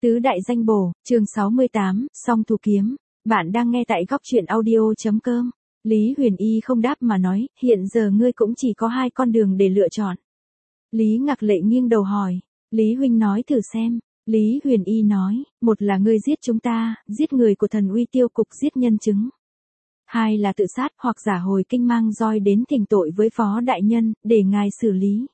Tứ đại danh bổ, chương 68, song thủ kiếm. Bạn đang nghe tại góc truyện audio.com. Lý Huyền Y không đáp mà nói, hiện giờ ngươi cũng chỉ có hai con đường để lựa chọn. Lý Ngạc Lệ nghiêng đầu hỏi, Lý huynh nói thử xem. Lý Huyền Y nói, một là ngươi giết chúng ta, giết người của thần uy tiêu cục, giết nhân chứng. Hai là tự sát hoặc giả hồi kinh mang roi đến thỉnh tội với phó đại nhân, để ngài xử lý.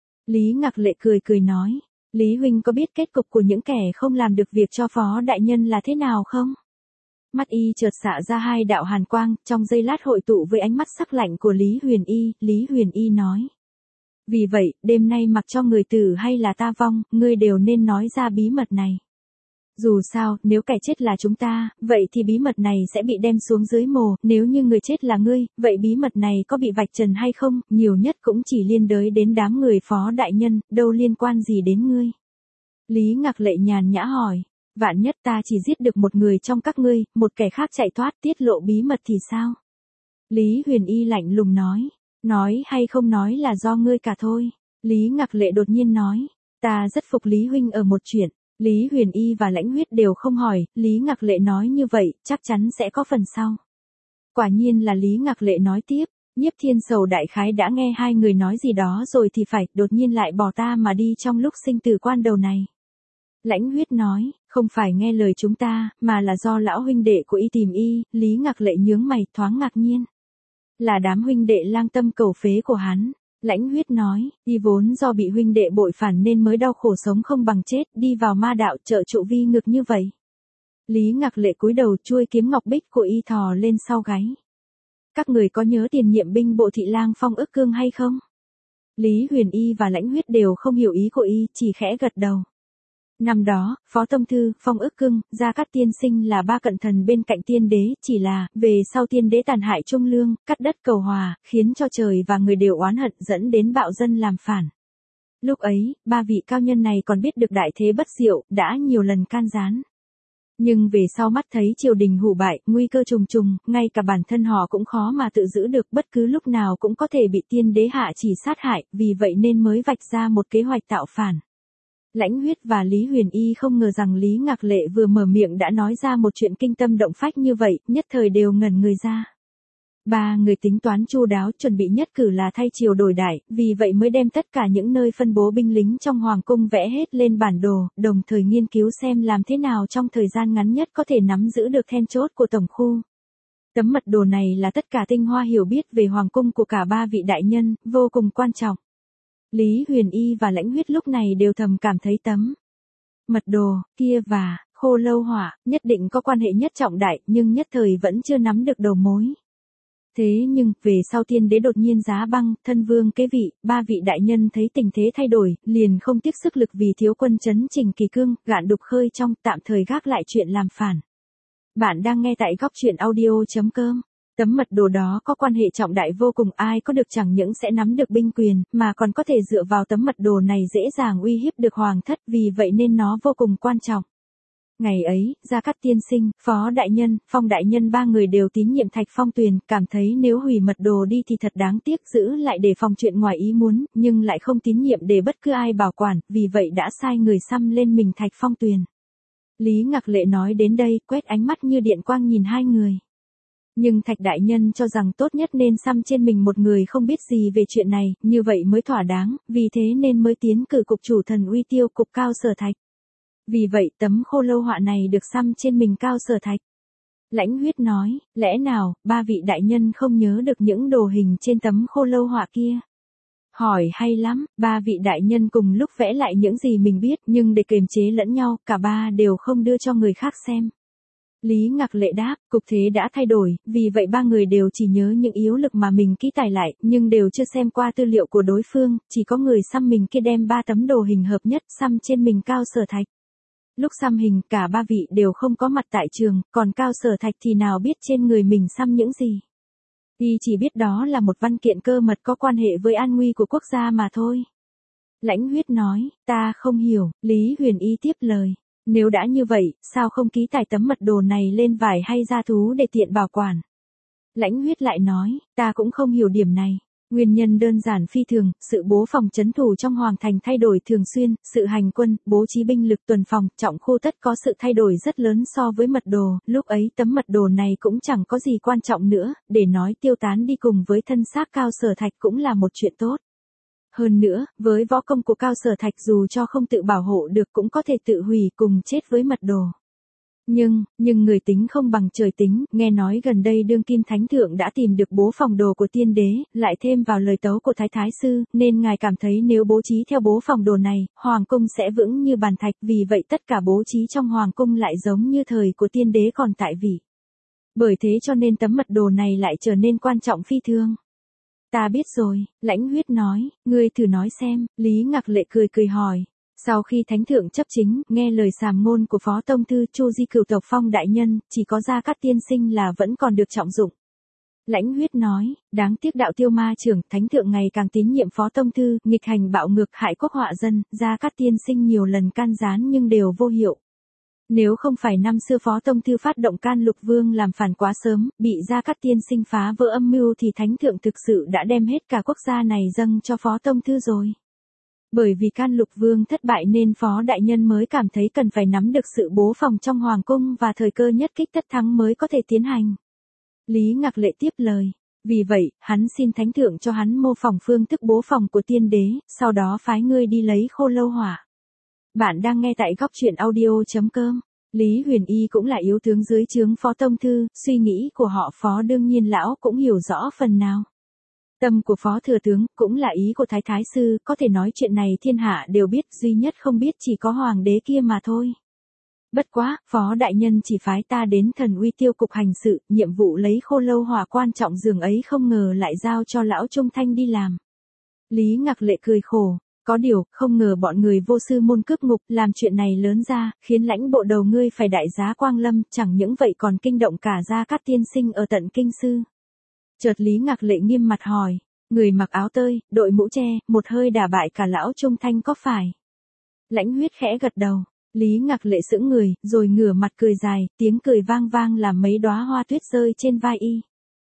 Lý Ngạc Lệ cười cười nói, Lý huynh có biết kết cục của những kẻ không làm được việc cho phó đại nhân là thế nào không? Mắt y chợt xạ ra hai đạo hàn quang, trong giây lát hội tụ với ánh mắt sắc lạnh của Lý Huyền Y nói. Vì vậy, đêm nay mặc cho người tử hay là ta vong, ngươi đều nên nói ra bí mật này. Dù sao, nếu kẻ chết là chúng ta, vậy thì bí mật này sẽ bị đem xuống dưới mồ, nếu như người chết là ngươi, vậy bí mật này có bị vạch trần hay không, nhiều nhất cũng chỉ liên đới đến đám người phó đại nhân, đâu liên quan gì đến ngươi. Lý Ngạc Lệ nhàn nhã hỏi, vạn nhất ta chỉ giết được một người trong các ngươi, một kẻ khác chạy thoát tiết lộ bí mật thì sao? Lý Huyền Y lạnh lùng nói hay không nói là do ngươi cả thôi. Lý Ngạc Lệ đột nhiên nói, ta rất phục Lý huynh ở một chuyện. Lý Huyền Y và Lãnh Huyết đều không hỏi, Lý Ngạc Lệ nói như vậy, chắc chắn sẽ có phần sau. Quả nhiên là Lý Ngạc Lệ nói tiếp, Nhiếp Thiên Sầu đại khái đã nghe hai người nói gì đó rồi thì phải, đột nhiên lại bỏ ta mà đi trong lúc sinh tử quan đầu này. Lãnh Huyết nói, không phải nghe lời chúng ta, mà là do lão huynh đệ của y tìm y. Lý Ngạc Lệ nhướng mày, thoáng ngạc nhiên. Là đám huynh đệ lang tâm cầu phế của hắn. Lãnh Huyết nói, y vốn do bị huynh đệ bội phản nên mới đau khổ sống không bằng chết, đi vào ma đạo trợ trụ vi ngược như vậy. Lý Ngạc Lệ cúi đầu, chuôi kiếm ngọc bích của y thò lên sau gáy. Các người có nhớ tiền nhiệm binh bộ thị lang Phong Ức Cương hay không? Lý Huyền Y và Lãnh Huyết đều không hiểu ý của y, chỉ khẽ gật đầu. Năm đó, Phó Tông Thư, Phong Ức Cương, Gia Cát Tiên Sinh là ba cận thần bên cạnh tiên đế, chỉ là, về sau tiên đế tàn hại trung lương, cắt đất cầu hòa, khiến cho trời và người đều oán hận dẫn đến bạo dân làm phản. Lúc ấy, ba vị cao nhân này còn biết được đại thế bất diệu, đã nhiều lần can gián. Nhưng về sau mắt thấy triều đình hủ bại, nguy cơ trùng trùng, ngay cả bản thân họ cũng khó mà tự giữ được, bất cứ lúc nào cũng có thể bị tiên đế hạ chỉ sát hại, vì vậy nên mới vạch ra một kế hoạch tạo phản. Lãnh Huyết và Lý Huyền Y không ngờ rằng Lý Ngạc Lệ vừa mở miệng đã nói ra một chuyện kinh tâm động phách như vậy, nhất thời đều ngẩn người ra. Ba người tính toán chu đáo, chuẩn bị nhất cử là thay triều đổi đại, vì vậy mới đem tất cả những nơi phân bố binh lính trong hoàng cung vẽ hết lên bản đồ, đồng thời nghiên cứu xem làm thế nào trong thời gian ngắn nhất có thể nắm giữ được then chốt của tổng khu. Tấm mật đồ này là tất cả tinh hoa hiểu biết về hoàng cung của cả ba vị đại nhân, vô cùng quan trọng. Lý Huyền Y và Lãnh Huyết lúc này đều thầm cảm thấy tấm mật đồ kia và Khô Lâu Hỏa nhất định có quan hệ nhất trọng đại, nhưng nhất thời vẫn chưa nắm được đầu mối. Thế nhưng, về sau tiên đế đột nhiên giá băng, thân vương kế vị, ba vị đại nhân thấy tình thế thay đổi, liền không tiếc sức lực vì thiếu quân trấn Trình Kỳ Cương, gạn đục khơi trong, tạm thời gác lại chuyện làm phản. Bạn đang nghe tại góc truyện audio.com. Tấm mật đồ đó có quan hệ trọng đại vô cùng, ai có được chẳng những sẽ nắm được binh quyền, mà còn có thể dựa vào tấm mật đồ này dễ dàng uy hiếp được hoàng thất, vì vậy nên nó vô cùng quan trọng. Ngày ấy, Gia Cát Tiên Sinh, Phó Đại Nhân, Phong Đại Nhân ba người đều tín nhiệm Thạch Phong Tuyền, cảm thấy nếu hủy mật đồ đi thì thật đáng tiếc, giữ lại để phòng chuyện ngoài ý muốn, nhưng lại không tín nhiệm để bất cứ ai bảo quản, vì vậy đã sai người xăm lên mình Thạch Phong Tuyền. Lý Ngạc Lệ nói đến đây, quét ánh mắt như điện quang nhìn hai người. Nhưng Thạch Đại Nhân cho rằng tốt nhất nên xăm trên mình một người không biết gì về chuyện này, như vậy mới thỏa đáng, vì thế nên mới tiến cử cục chủ thần uy tiêu cục Cao Sở Thạch. Vì vậy tấm Khô Lâu Họa này được xăm trên mình Cao Sở Thạch. Lãnh Huyết nói, lẽ nào, ba vị đại nhân không nhớ được những đồ hình trên tấm Khô Lâu Họa kia? Hỏi hay lắm, ba vị đại nhân cùng lúc vẽ lại những gì mình biết, nhưng để kiềm chế lẫn nhau, cả ba đều không đưa cho người khác xem. Lý Ngạc Lệ đáp, cục thế đã thay đổi, vì vậy ba người đều chỉ nhớ những yếu lực mà mình ký tải lại, nhưng đều chưa xem qua tư liệu của đối phương, chỉ có người xăm mình kia đem ba tấm đồ hình hợp nhất xăm trên mình Cao Sở Thạch. Lúc xăm hình, cả ba vị đều không có mặt tại trường, còn Cao Sở Thạch thì nào biết trên người mình xăm những gì. Y chỉ biết đó là một văn kiện cơ mật có quan hệ với an nguy của quốc gia mà thôi. Lãnh Huyết nói, ta không hiểu. Lý Huyền Y tiếp lời. Nếu đã như vậy, sao không ký tải tấm mật đồ này lên vải hay da thú để tiện bảo quản? Lãnh Huyết lại nói, ta cũng không hiểu điểm này. Nguyên nhân đơn giản phi thường, sự bố phòng trấn thủ trong hoàng thành thay đổi thường xuyên, sự hành quân, bố trí binh lực tuần phòng, trọng khu tất có sự thay đổi rất lớn so với mật đồ, lúc ấy tấm mật đồ này cũng chẳng có gì quan trọng nữa, để nói tiêu tán đi cùng với thân xác Cao Sở Thạch cũng là một chuyện tốt. Hơn nữa, với võ công của Cao Sở Thạch dù cho không tự bảo hộ được cũng có thể tự hủy cùng chết với mật đồ. Nhưng người tính không bằng trời tính, nghe nói gần đây đương kim thánh thượng đã tìm được bố phòng đồ của tiên đế, lại thêm vào lời tấu của thái thái sư, nên ngài cảm thấy nếu bố trí theo bố phòng đồ này, hoàng cung sẽ vững như bàn thạch, vì vậy tất cả bố trí trong hoàng cung lại giống như thời của tiên đế còn tại vị. Bởi thế cho nên tấm mật đồ này lại trở nên quan trọng phi thường. Ta biết rồi, Lãnh Huyết nói, ngươi thử nói xem, Lý Ngạc Lệ cười hỏi. Sau khi thánh thượng chấp chính, nghe lời sàm ngôn của phó tông thư Chu Di cửu tộc Phong đại nhân, chỉ có Gia Cát tiên sinh là vẫn còn được trọng dụng. Lãnh Huyết nói, đáng tiếc đạo tiêu ma trưởng, thánh thượng ngày càng tín nhiệm phó tông thư, nghịch hành bạo ngược hại quốc họa dân, Gia Cát tiên sinh nhiều lần can gián nhưng đều vô hiệu. Nếu không phải năm xưa phó tông thư phát động can lục vương làm phản quá sớm, bị Gia Cát tiên sinh phá vỡ âm mưu thì thánh thượng thực sự đã đem hết cả quốc gia này dâng cho phó tông thư rồi. Bởi vì can lục vương thất bại nên phó đại nhân mới cảm thấy cần phải nắm được sự bố phòng trong hoàng cung và thời cơ nhất kích tất thắng mới có thể tiến hành. Lý Ngạc Lệ tiếp lời. Vì vậy, hắn xin thánh thượng cho hắn mô phỏng phương thức bố phòng của tiên đế, sau đó phái ngươi đi lấy khô lâu hỏa. Bạn đang nghe tại góc truyện audio.com. Lý Huyền Y cũng là yếu tướng dưới trướng phó tông thư, suy nghĩ của họ phó đương nhiên lão cũng hiểu rõ phần nào. Tâm của phó thừa tướng, cũng là ý của thái thái sư, có thể nói chuyện này thiên hạ đều biết, duy nhất không biết chỉ có hoàng đế kia mà thôi. Bất quá, phó đại nhân chỉ phái ta đến Thần Uy Tiêu cục hành sự, nhiệm vụ lấy khô lâu hỏa quan trọng dường ấy không ngờ lại giao cho lão Trung Thanh đi làm. Lý Ngạc Lệ cười khổ, có điều, không ngờ bọn người vô sư môn cướp ngục, làm chuyện này lớn ra, khiến lãnh bộ đầu ngươi phải đại giá quang lâm, chẳng những vậy còn kinh động cả Gia Cát tiên sinh ở tận kinh sư. Chợt Lý Ngạc Lệ nghiêm mặt hỏi, người mặc áo tơi, đội mũ che, một hơi đả bại cả lão Trung Thanh có phải? Lãnh Huyết khẽ gật đầu, Lý Ngạc Lệ sững người, rồi ngửa mặt cười dài, tiếng cười vang vang làm mấy đóa hoa tuyết rơi trên vai y.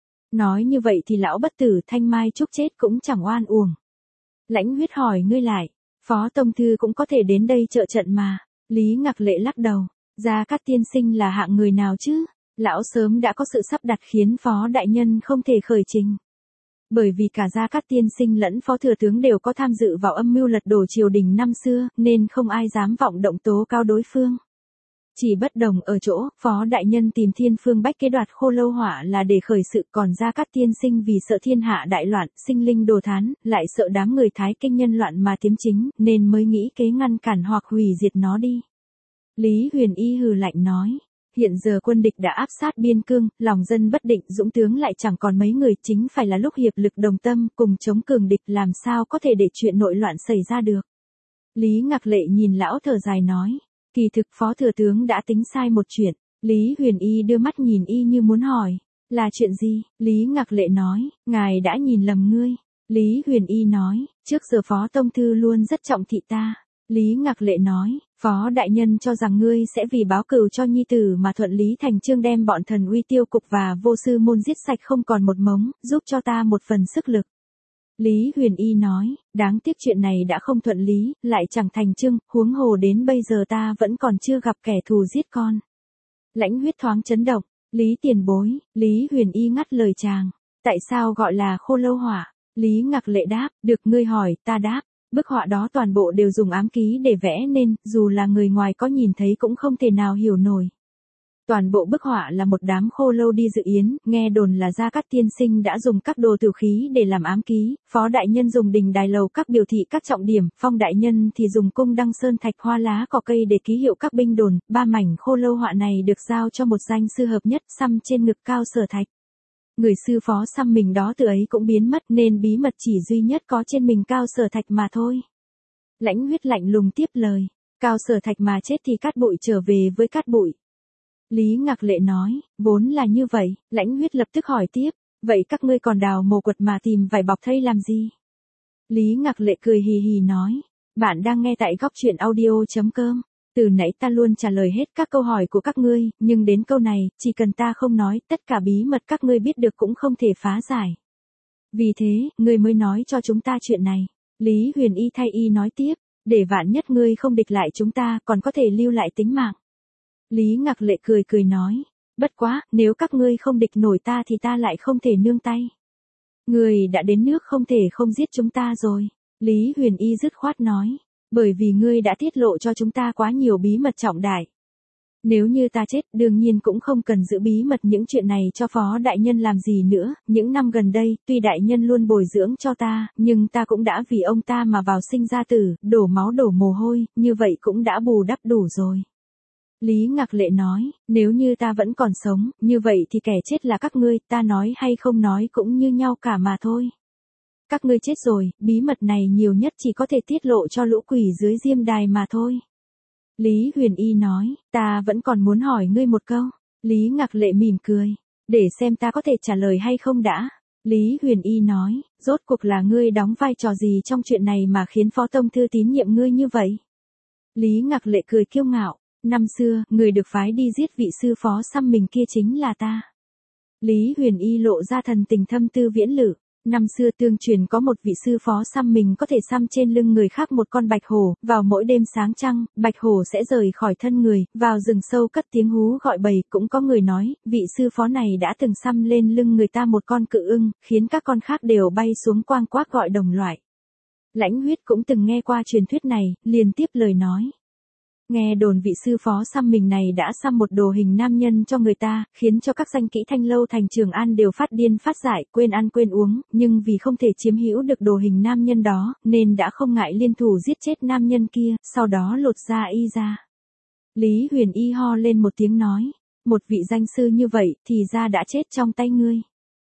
Nói như vậy thì lão bất tử Thanh Mai Trúc chết cũng chẳng oan uổng. Lãnh Huyết hỏi ngươi lại, phó tông thư cũng có thể đến đây trợ trận mà. Lý Ngạc Lệ lắc đầu, Gia Cát tiên sinh là hạng người nào chứ? Lão sớm đã có sự sắp đặt khiến phó đại nhân không thể khởi trình. Bởi vì cả Gia Cát tiên sinh lẫn phó thừa tướng đều có tham dự vào âm mưu lật đổ triều đình năm xưa, nên không ai dám vọng động tố cao đối phương. Chỉ bất đồng ở chỗ, phó đại nhân tìm Thiên Phương Bách kế đoạt khô lâu hỏa là để khởi sự, còn Gia Cát tiên sinh vì sợ thiên hạ đại loạn, sinh linh đồ thán, lại sợ đám người Thái Kinh nhân loạn mà tiếm chính, nên mới nghĩ kế ngăn cản hoặc hủy diệt nó đi. Lý Huyền Y hừ lạnh nói. Hiện giờ quân địch đã áp sát biên cương, lòng dân bất định, dũng tướng lại chẳng còn mấy người, chính phải là lúc hiệp lực đồng tâm, cùng chống cường địch, làm sao có thể để chuyện nội loạn xảy ra được. Lý Ngạc Lệ nhìn lão thở dài nói, kỳ thực phó thừa tướng đã tính sai một chuyện. Lý Huyền Y đưa mắt nhìn y như muốn hỏi, là chuyện gì? Lý Ngạc Lệ nói, ngài đã nhìn lầm ngươi. Lý Huyền Y nói, trước giờ phó tông thư luôn rất trọng thị ta. Lý Ngạc Lệ nói, phó đại nhân cho rằng ngươi sẽ vì báo cừu cho nhi tử mà thuận lý thành chương đem bọn Thần Uy Tiêu cục và vô sư môn giết sạch không còn một mống, giúp cho ta một phần sức lực. Lý Huyền Y nói, đáng tiếc chuyện này đã không thuận lý, lại chẳng thành chương, huống hồ đến bây giờ ta vẫn còn chưa gặp kẻ thù giết con. Lãnh Huyết thoáng chấn động, Lý tiền bối, Lý Huyền Y ngắt lời chàng, tại sao gọi là khô lâu hỏa? Lý Ngạc Lệ đáp, được ngươi hỏi, ta đáp. Bức họa đó toàn bộ đều dùng ám ký để vẽ nên, dù là người ngoài có nhìn thấy cũng không thể nào hiểu nổi. Toàn bộ bức họa là một đám khô lâu đi dự yến, nghe đồn là Gia Cát tiên sinh đã dùng các đồ tử khí để làm ám ký, phó đại nhân dùng đình đài lầu các biểu thị các trọng điểm, Phong đại nhân thì dùng cung đăng sơn thạch hoa lá cỏ cây để ký hiệu các binh đồn, ba mảnh khô lâu họa này được giao cho một danh sư hợp nhất xăm trên ngực Cao Sở Thạch. Người sư phó xăm mình đó từ ấy cũng biến mất nên bí mật chỉ duy nhất có trên mình Cao Sở Thạch mà thôi. Lãnh Huyết lạnh lùng tiếp lời, Cao Sở Thạch mà chết thì cát bụi trở về với cát bụi. Lý Ngạc Lệ nói, vốn là như vậy. Lãnh Huyết lập tức hỏi tiếp, vậy các ngươi còn đào mồ quật mà tìm vải bọc thây làm gì? Lý Ngạc Lệ cười hì hì nói, bạn đang nghe tại góc truyện audio.com. Từ nãy ta luôn trả lời hết các câu hỏi của các ngươi, nhưng đến câu này, chỉ cần ta không nói, tất cả bí mật các ngươi biết được cũng không thể phá giải. Vì thế, ngươi mới nói cho chúng ta chuyện này. Lý Huyền Y thay y nói tiếp, để vạn nhất ngươi không địch lại chúng ta còn có thể lưu lại tính mạng. Lý Ngạc Lệ cười cười nói, bất quá, nếu các ngươi không địch nổi ta thì ta lại không thể nương tay. Ngươi đã đến nước không thể không giết chúng ta rồi. Lý Huyền Y dứt khoát nói, bởi vì ngươi đã tiết lộ cho chúng ta quá nhiều bí mật trọng đại. Nếu như ta chết, đương nhiên cũng không cần giữ bí mật những chuyện này cho phó đại nhân làm gì nữa, những năm gần đây, tuy đại nhân luôn bồi dưỡng cho ta, nhưng ta cũng đã vì ông ta mà vào sinh ra tử, đổ máu đổ mồ hôi, như vậy cũng đã bù đắp đủ rồi. Lý Ngạc Lệ nói, nếu như ta vẫn còn sống, như vậy thì kẻ chết là các ngươi, ta nói hay không nói cũng như nhau cả mà thôi. Các ngươi chết rồi, bí mật này nhiều nhất chỉ có thể tiết lộ cho lũ quỷ dưới Diêm Đài mà thôi. Lý Huyền Y nói, ta vẫn còn muốn hỏi ngươi một câu. Lý Ngạc Lệ mỉm cười, để xem ta có thể trả lời hay không đã. Lý Huyền Y nói, rốt cuộc là ngươi đóng vai trò gì trong chuyện này mà khiến Phó Tông Thư tín nhiệm ngươi như vậy? Lý Ngạc Lệ cười kiêu ngạo, năm xưa, người được phái đi giết vị sư phó xăm mình kia chính là ta. Lý Huyền Y lộ ra thần tình thâm tư viễn lự. Năm xưa tương truyền có một vị sư phó xăm mình có thể xăm trên lưng người khác một con bạch hổ, vào mỗi đêm sáng trăng, bạch hổ sẽ rời khỏi thân người, vào rừng sâu cất tiếng hú gọi bầy, cũng có người nói, vị sư phó này đã từng xăm lên lưng người ta một con cự ưng, khiến các con khác đều bay xuống quang quác gọi đồng loại. Lãnh Huyết cũng từng nghe qua truyền thuyết này, liền tiếp lời nói. Nghe đồn vị sư phó xăm mình này đã xăm một đồ hình nam nhân cho người ta, khiến cho các danh kỹ Thanh Lâu thành Trường An đều phát điên phát dại, quên ăn quên uống, nhưng vì không thể chiếm hữu được đồ hình nam nhân đó, nên đã không ngại liên thủ giết chết nam nhân kia, sau đó lột da y ra. Lý Huyền Y ho lên một tiếng nói, một vị danh sư như vậy thì ra đã chết trong tay ngươi.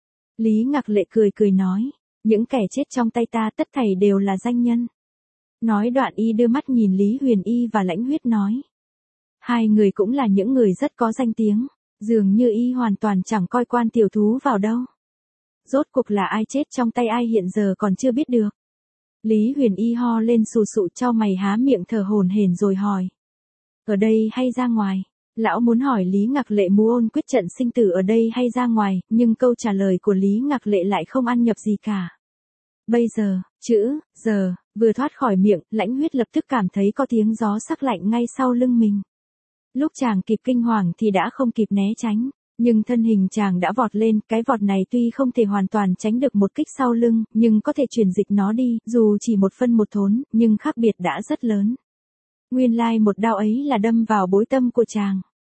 Lý Ngạc Lệ cười cười nói, những kẻ chết trong tay ta tất thảy đều là danh nhân. Nói đoạn y đưa mắt nhìn Lý Huyền Y và Lãnh Huyết nói. Hai người cũng là những người rất có danh tiếng, dường như y hoàn toàn chẳng coi quan tiểu thú vào đâu. Rốt cuộc là ai chết trong tay ai hiện giờ còn chưa biết được. Lý Huyền Y ho lên sù sụ chau mày há miệng thở hổn hển rồi hỏi. Ở đây hay ra ngoài? Lão muốn hỏi Lý Ngạc Lệ Mú Ôn quyết trận sinh tử ở đây hay ra ngoài, nhưng câu trả lời của Lý Ngạc Lệ lại không ăn nhập gì cả. Bây giờ, giờ, vừa thoát khỏi miệng, Lãnh Huyết lập tức cảm thấy có tiếng gió sắc lạnh ngay sau lưng mình. Lúc chàng kịp kinh hoàng thì đã không kịp né tránh, nhưng thân hình chàng đã vọt lên, cái vọt này tuy không thể hoàn toàn tránh được một kích sau lưng, nhưng có thể chuyển dịch nó đi, dù chỉ một phân một thốn, nhưng khác biệt đã rất lớn. Nguyên lai một đao ấy là đâm vào bối tâm của chàng.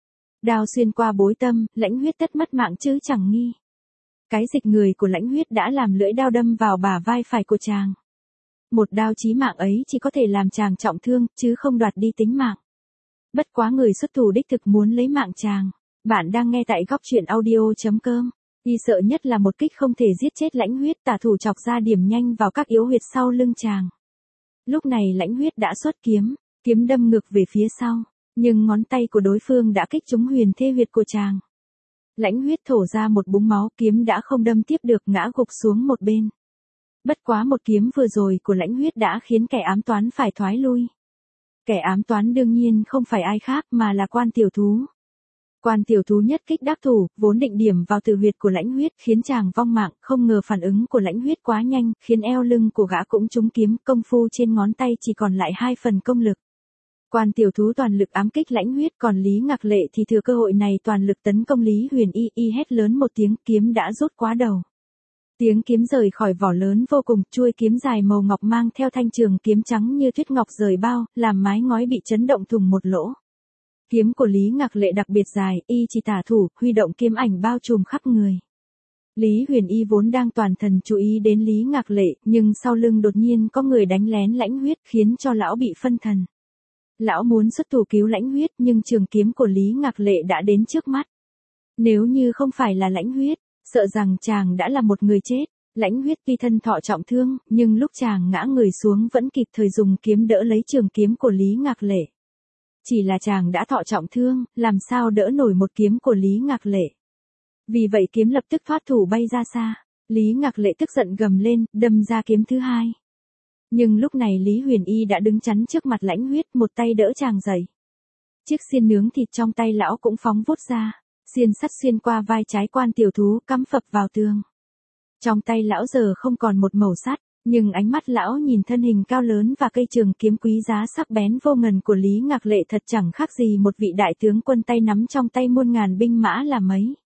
Đao xuyên qua bối tâm, Lãnh Huyết tất mất mạng chứ chẳng nghi. Cái dịch người của Lãnh Huyết đã làm lưỡi đao đâm vào bả vai phải của chàng. Một đao chí mạng ấy chỉ có thể làm chàng trọng thương, chứ không đoạt đi tính mạng. Bất quá người xuất thủ đích thực muốn lấy mạng chàng. Bạn đang nghe tại góc truyện audio.com. Y sợ nhất là một kích không thể giết chết Lãnh Huyết, tả thủ chọc ra điểm nhanh vào các yếu huyệt sau lưng chàng. Lúc này Lãnh Huyết đã xuất kiếm, kiếm đâm ngược về phía sau, nhưng ngón tay của đối phương đã kích trúng huyền thê huyệt của chàng. Lãnh Huyết thổ ra một búng máu, kiếm đã không đâm tiếp được, ngã gục xuống một bên. Bất quá một kiếm vừa rồi của Lãnh Huyết đã khiến kẻ ám toán phải thoái lui. Kẻ ám toán đương nhiên không phải ai khác mà là Quan Tiểu Thú. Quan Tiểu Thú nhất kích đắc thủ, vốn định điểm vào tử huyệt của Lãnh Huyết khiến chàng vong mạng, không ngờ phản ứng của Lãnh Huyết quá nhanh, khiến eo lưng của gã cũng trúng kiếm, công phu trên ngón tay chỉ còn lại 2 phần công lực. Quan Tiểu Thú toàn lực ám kích Lãnh Huyết, còn Lý Ngạc Lệ thì thừa cơ hội này toàn lực tấn công Lý Huyền Y, y hét lớn một tiếng, kiếm đã rút quá đầu. Tiếng kiếm rời khỏi vỏ lớn vô cùng, chuôi kiếm dài màu ngọc mang theo thanh trường kiếm trắng như tuyết ngọc rời bao, làm mái ngói bị chấn động thủng một lỗ. Kiếm của Lý Ngạc Lệ đặc biệt dài, y chỉ tả thủ, huy động kiếm ảnh bao trùm khắp người. Lý Huyền Y vốn đang toàn thần chú ý đến Lý Ngạc Lệ, nhưng sau lưng đột nhiên có người đánh lén Lãnh Huyết khiến cho lão bị phân thần. Lão muốn xuất thủ cứu Lãnh Huyết nhưng trường kiếm của Lý Ngạc Lệ đã đến trước mắt. Nếu như không phải là Lãnh Huyết, sợ rằng chàng đã là một người chết. Lãnh Huyết tuy thân thọ trọng thương, nhưng lúc chàng ngã người xuống vẫn kịp thời dùng kiếm đỡ lấy trường kiếm của Lý Ngạc Lệ. Chỉ là chàng đã thọ trọng thương, làm sao đỡ nổi một kiếm của Lý Ngạc Lệ. Vì vậy kiếm lập tức thoát thủ bay ra xa. Lý Ngạc Lệ tức giận gầm lên, đâm ra kiếm thứ hai. Nhưng lúc này Lý Huyền Y đã đứng chắn trước mặt Lãnh Huyết, một tay đỡ chàng dậy. Chiếc xiên nướng thịt trong tay lão cũng phóng vút ra. Xiên sắt xuyên qua vai trái Quan Tiểu Thú, cắm phập vào tường. Trong tay lão giờ không còn một mẩu sắt, nhưng ánh mắt lão nhìn thân hình cao lớn và cây trường kiếm quý giá sắc bén vô ngần của Lý Ngạc Lệ thật chẳng khác gì một vị đại tướng quân tay nắm trong tay muôn ngàn binh mã là mấy.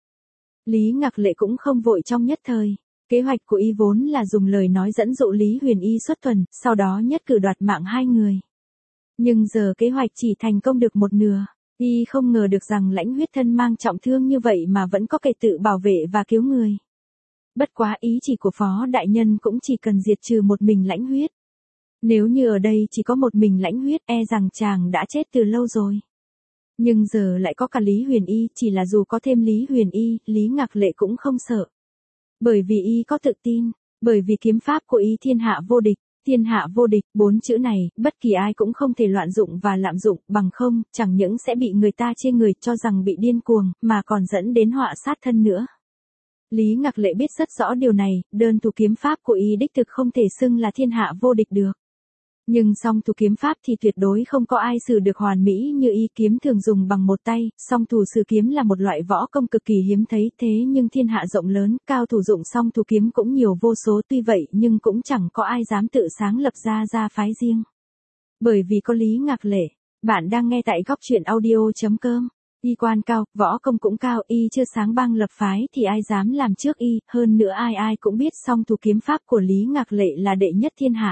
Lý Ngạc Lệ cũng không vội trong nhất thời. Kế hoạch của y vốn là dùng lời nói dẫn dụ Lý Huyền Y xuất thuần, sau đó nhất cử đoạt mạng hai người. Nhưng giờ kế hoạch chỉ thành công được một nửa. Y không ngờ được rằng Lãnh Huyết thân mang trọng thương như vậy mà vẫn có thể tự bảo vệ và cứu người. Bất quá ý chỉ của Phó Đại Nhân cũng chỉ cần diệt trừ một mình Lãnh Huyết. Nếu như ở đây chỉ có một mình Lãnh Huyết e rằng chàng đã chết từ lâu rồi. Nhưng giờ lại có cả Lý Huyền Y, chỉ là dù có thêm Lý Huyền Y, Lý Ngạc Lệ cũng không sợ. Bởi vì y có tự tin, bởi vì kiếm pháp của y thiên hạ vô địch. Thiên hạ vô địch, 4 chữ này, bất kỳ ai cũng không thể loạn dụng và lạm dụng, bằng không, chẳng những sẽ bị người ta chê người cho rằng bị điên cuồng, mà còn dẫn đến họa sát thân nữa. Lý Ngạc Lệ biết rất rõ điều này, đơn thủ kiếm pháp của y đích thực không thể xưng là thiên hạ vô địch được. Nhưng song thủ kiếm pháp thì tuyệt đối không có ai sử được hoàn mỹ như y. Kiếm thường dùng bằng một tay, song thủ sử kiếm là một loại võ công cực kỳ hiếm thấy, thế nhưng thiên hạ rộng lớn, cao thủ dụng song thủ kiếm cũng nhiều vô số, tuy vậy nhưng cũng chẳng có ai dám tự sáng lập ra phái riêng. Bởi vì có Lý Ngạc Lệ. Bạn đang nghe tại góc truyện audio.com. Y quan cao, võ công cũng cao, y chưa sáng bang lập phái thì ai dám làm trước y, hơn nữa ai cũng biết song thủ kiếm pháp của Lý Ngạc Lệ là đệ nhất thiên hạ.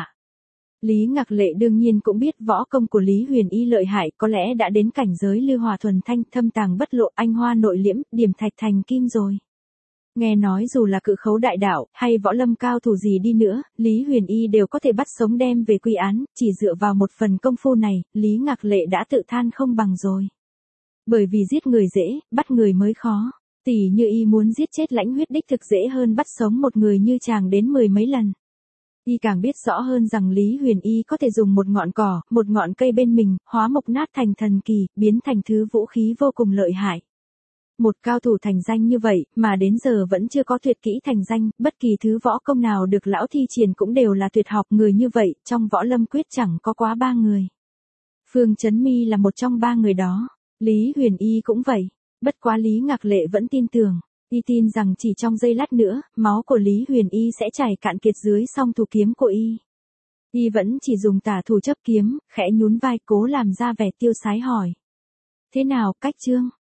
Lý Ngạc Lệ đương nhiên cũng biết võ công của Lý Huyền Y lợi hại, có lẽ đã đến cảnh giới Lưu Hòa thuần thanh, thâm tàng bất lộ, anh hoa nội liễm, điểm thạch thành kim rồi. Nghe nói dù là cự khấu đại đạo, hay võ lâm cao thủ gì đi nữa, Lý Huyền Y đều có thể bắt sống đem về quy án, chỉ dựa vào một phần công phu này, Lý Ngạc Lệ đã tự than không bằng rồi. Bởi vì giết người dễ, bắt người mới khó. Tỉ như y muốn giết chết Lãnh Huyết đích thực dễ hơn bắt sống một người như chàng đến 10 mấy lần. Y càng biết rõ hơn rằng Lý Huyền Y có thể dùng một ngọn cỏ, một ngọn cây bên mình, hóa mộc nát thành thần kỳ, biến thành thứ vũ khí vô cùng lợi hại. Một cao thủ thành danh như vậy, mà đến giờ vẫn chưa có tuyệt kỹ thành danh, bất kỳ thứ võ công nào được lão thi triển cũng đều là tuyệt học. Người như vậy, trong võ lâm quyết chẳng có quá 3 người. Phương Chấn Mi là một trong 3 người đó. Lý Huyền Y cũng vậy. Bất quá Lý Ngạc Lệ vẫn tin tưởng. Y tin rằng chỉ trong giây lát nữa, máu của Lý Huyền Y sẽ chảy cạn kiệt dưới song thủ kiếm của y. Y vẫn chỉ dùng tả thủ chấp kiếm, khẽ nhún vai cố làm ra vẻ tiêu sái hỏi. Thế nào, cách chương?